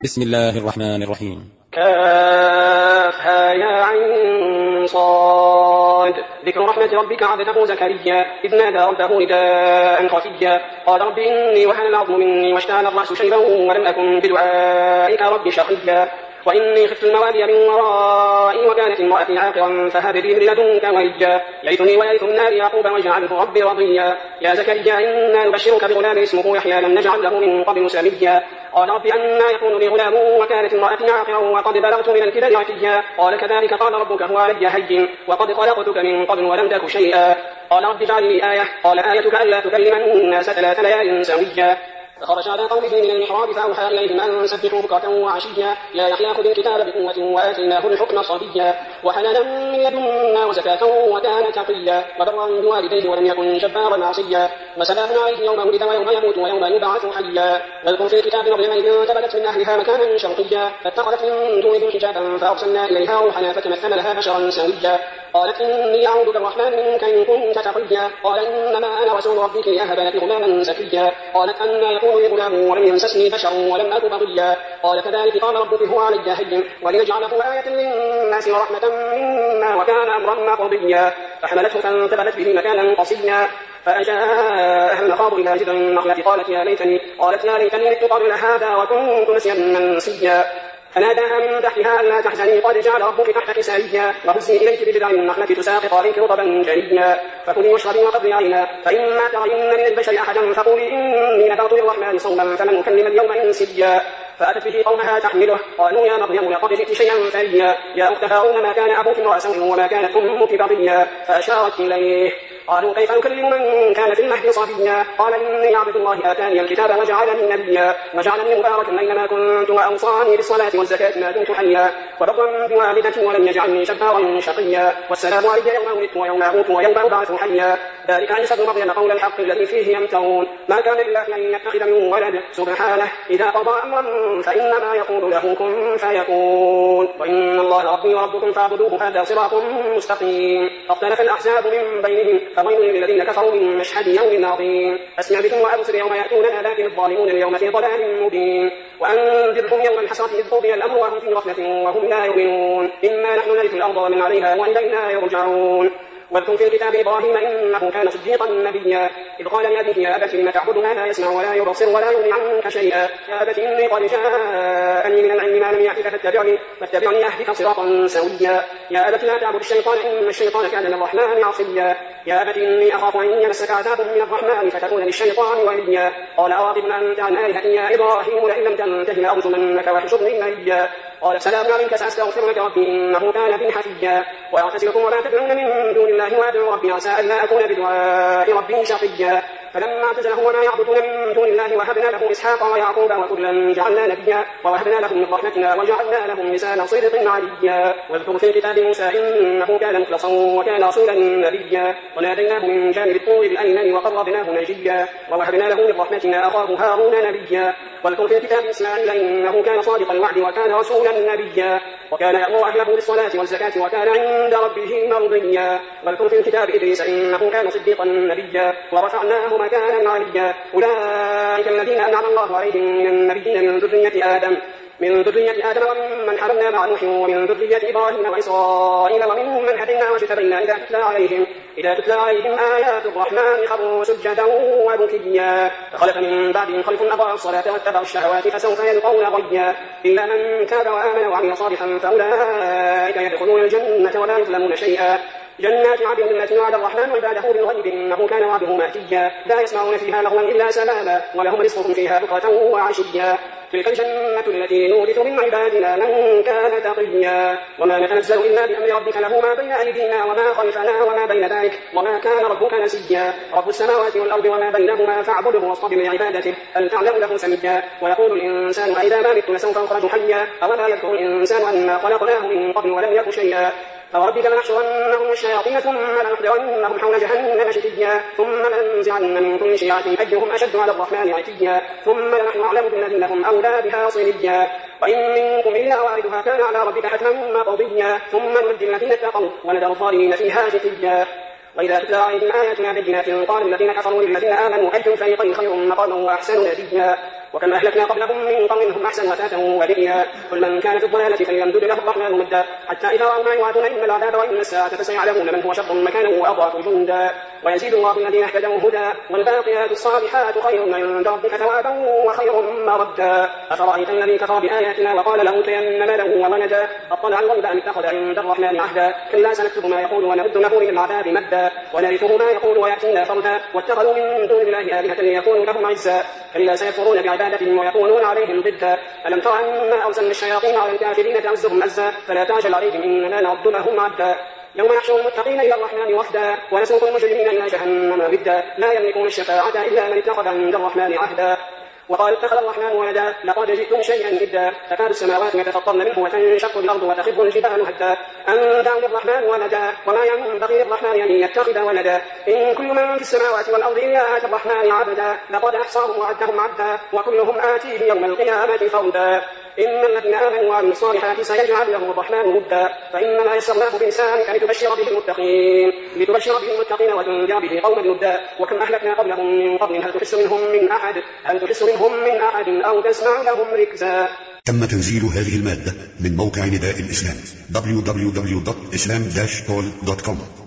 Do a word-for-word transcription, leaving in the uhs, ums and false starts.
بسم الله الرحمن الرحيم. كافها يا عين صاد. ذكر رحمة ربك عبده زكريا إذ نادى ربه نداء خفيا قال رب إني وهن العظم مني واشتعل الرأس شيبا ولم أكن بدعائك رب شقيا وإني خفت الموالي من ورائي وكانت امرأتي عاقرا فهب لي من لدنك وليا يرثني ويرث من آل يعقوب واجعله ربي رضيا يا زكريا إنا نبشرك بغلام اسمه يحيى لم نجعل له من قبل سميا قال رب أنى يكون لي غلام وكانت امرأتي عاقرا وقد بلغت من الكبر عتيا قال كذلك قال ربك هو علي هين وقد خلقتك من قبل ولم تك شيئا قال رب اجعل لي آية قال آيتك ألا تكلم الناس ثلاث ليال سويا فخرج على قومه من المحراب فأوحى إليهم أن سبحوا بكرة وعشيا يا يحيى خذ الكتاب بقوة وآتيناه الحكم صبيا وحنانا من لدنا وزكاة وكان تقيا وبرا بوالديه ولم يكن جبارا عصيا وسلام عليه يوم ولد ويوم يموت ويوم يبعث حيا واذكر في الكتاب مريم إذ انتبذت من أهلها مكانا شرقيا فاتخذت من دونهم حجابا فأرسلنا إليها روحنا فتمثل لها بشرا سويا قالت إني أعوذ بالرحمن منك إن كنت تقيا قال إنما أنا رسول ربك لأهب لك غلاما زكيا قالت أنى يكون لي غلام ولم يمسسني بشر ولم أك بغيا قال كذلك قال ربك هو علي هين ولنجعله آية للناس ورحمة منا وكان أمرا مقضيا فحملته فانتبذت به مكانا قصيا فأجاءها المخاض إلى جذع النخلة قالت يا ليتني قالت يا ليتني مت قبل هذا وكنت نسيا منسيا فناداها من تحتها ألا تحزني قد جعل ربك تحتك سريا وهزي إليك بجذع النخلة تساقط عليك رطبا جنيا فكلي واشربي وقضي عينا فإما ترين من البشر أحدا فقولي إني نذرت للرحمن صوما فلن أكلم اليوم إنسيا فأتت به قومها تحمله قالوا يا مريم لقد جئت شيئا فريا يا أخت هارون ما كان أبوك امرأ سوء وما كانت أمك بغيا فأشارت إليه قالوا كيف نكلم من كان في المهد صبيا قال إني عبد الله آتاني الكتاب وجعلني نبيا وجعلني مباركا أينما كنت وأوصاني بالصلاة والزكاة ما دمت حيا وبرا بوالدتي ولم يجعلني جبارا شقيا والسلام علي يوم ولدت ويوم أموت ويوم أبعث حيا ذلك عيسى ابن مريم قول الحق الذي فيه يمترون ما كان لله أن يتخذ من ولد سبحانه إذا قضى أمرا فإنما يقول له كن فيكون وإن الله ربي وربكم فاعبدوه هذا صراط مستقيم فاختلف الأحزاب من بينهم فويل للذين كفروا من مشهد يوم عظيم أسمع بكم وأبصر يوم يأتوننا لكن الظالمون اليوم في ضلال مبين وأنذرهم يوم الحسرة إذ قضي الأمر وهم في غفلة وهم لا يؤمنون إنا نحن نرث الأرض ومن عليها وإلينا يرجعون واذكر في الكتاب إبراهيم إنه كان صديقا نبيا إذ قال لأبيه يا أبت لم تعبد ما لا يسمع ولا يبصر ولا يغني عنك شيئا يا أبت إني قد جاءني من العلم ما لم يأتك فاتبعني فاتبعني أهدك صراطا سويا يا أبت لا تعبد الشيطان إن الشيطان كان للرحمن عصيا يا أبت إني أخاف أن يمسك عذاب من الرحمن فتكون للشيطان وليا قال أراغب أنت عن آلهتي يا إبراهيم لئن لم تنته لأرجمنك واحشرني مليا قال سلام عليك سأستغفر لك ربي إنه كان بي حفيا وأعتزلكم وما تدعون من دون الله وأدعو ربي عسى ألا أكون بدعاء ربي شقيا فلما اعتزلهم وما يعبدون من دون الله وهبنا له إسحاق ويعقوب وكلا جعلنا نبيا ووهبنا لهم من رحمتنا وجعلنا لهم لسان صدق عليا واذكر في الكتاب موسى إنه كان مخلصا وكان رسولا نبيا وناديناه من جانب الطور الأيمن وقربناه نجيا ووهبنا له من رحمتنا أخاه هارون نبيا واذكر في الكتاب إسماعيل إنه كان صادق الوعد وكان رسولا نبيا وكان يأمر أهله بالصلاة والزكاة وكان عند ربه مرضيا واذكر في الكتاب إدريس إنه كان صديقا نبيا ورفعناه مكانا عليا أولئك الذين أنعم الله عليهم من النبيين من ذرية آدم من ذرية آدم ومن حملنا مع نوح ومن ذرية إبراهيم وإسرائيل وممن هدينا واجتبينا إذا تتلى عليهم إذا تتلى عليهم آيات الرحمن خروا سجدا وبكيا فخلف من بعدهم خلف أضاعوا الصلاة واتبعوا الشهوات فسوف يلقون غيا إلا من تاب وآمن وعمل صالحا فأولئك يدخلون الجنة ولا يظلمون شيئا جنات عدن التي وعد الرحمن عباده بالغيب إنه كان وعده مأتيا لا يسمعون فيها لغوا إلا سلاما ولهم رزقهم فيها بكرة وعشيا تلك الجنة التي نورث من عبادنا من كان تقيا وما نتنزل إلا بأمر ربك له ما بين أيدينا وما خلفنا وما بين ذلك وما كان ربك نسيا رب السماوات والأرض وما بينهما فاعبده واصطبر لعبادته هل تعلم له سميا ويقول الإنسان أإذا ما مت لسوف أخرج حيا أولا يذكر الإنسان أنا خلقناه من قبل ولم يك شيئا فوربك لنحشرنهم الشياطين ثم لنحضرنهم حول جهنم جثيا ثم لننزعن من كل شيعة أيهم أشد على الرحمن عتيا ثم لنحن أعلم بالذين هم أولى بها صليا وإن منكم إلا واردها كان على ربك حتما مقضيا ثم ننجي الذين اتقوا ونذر الظالمين فيها جثيا وإذا تتلى عليهم آياتنا بينات قال الذين كفروا للذين آمنوا أي الفريقين خير مقاما وأحسن نديا وكما أهلكنا قبلهم من قرن هم أحسن أثاثا ورئيا قل من كان في الضلالة فليمدد له الرحمن مدا حتى إذا رأوا ما يوعدون إما العذاب وإما الساعة فسيعلمون من هو شر مكانا وأضعف جندا ويزيد الله الذين اهتدوا هدى والباقيات الصالحات خير عند ربك ثوابا وخير مردا أفرأيت الذي كفر بآياتنا وقال لأوتين مالا وولدا أطلع الغيب أم اتخذ عند الرحمن عهدا كلا سنكتب ما يقول ونمد له من العذاب مدا ونرثه ما يقول ويأتينا فردا واتخذوا من دون الله آلهة ليكونوا لهم عزا كلا سيكفرون بعبادتهم ويكونون عليهم ضدا ألم تر أنا أرسلنا الشياطين على الكافرين تعزهم عزا فلا تعجل عليهم إننا نعد لهم عدا يوم نحشر المتقين إلى الرحمن وفدا ونسوق المجرمين إلى جهنم ودا لا يملكون الشفاعة إلا من اتخذ عند الرحمن عهدا وقال اتخذ الرحمن ولدا لقد جئتم شيئا إدا تكاد السماوات يتفطرن منه وتنشق الأرض وتخر الجبال هدا أن دعوا للرحمن ولدا وما ينبغي للرحمن أن يتخذ ولدا إن كل من في السماوات والأرض إلا آتي الرحمن عبدا لقد أحصاهم وعدهم عدا وكلهم آتيه يوم القيامة فردا إن الذين آمنوا وعملوا الصالحات سيجعل لهم الرحمن مدا فإنما يسرناه بلسانك لتبشر به المتقين لتبشر به المتقين وتنذر به قوما لدا وكم أهلكنا قبلهم من قرن هل تحس منهم من أحد هل تحس منهم من أحد أو تسمع لهم ركزا. تم تنزيل هذه المادة من موقع نداء الإسلام دبليو دبليو دبليو دوت إسلام داش تول دوت كوم.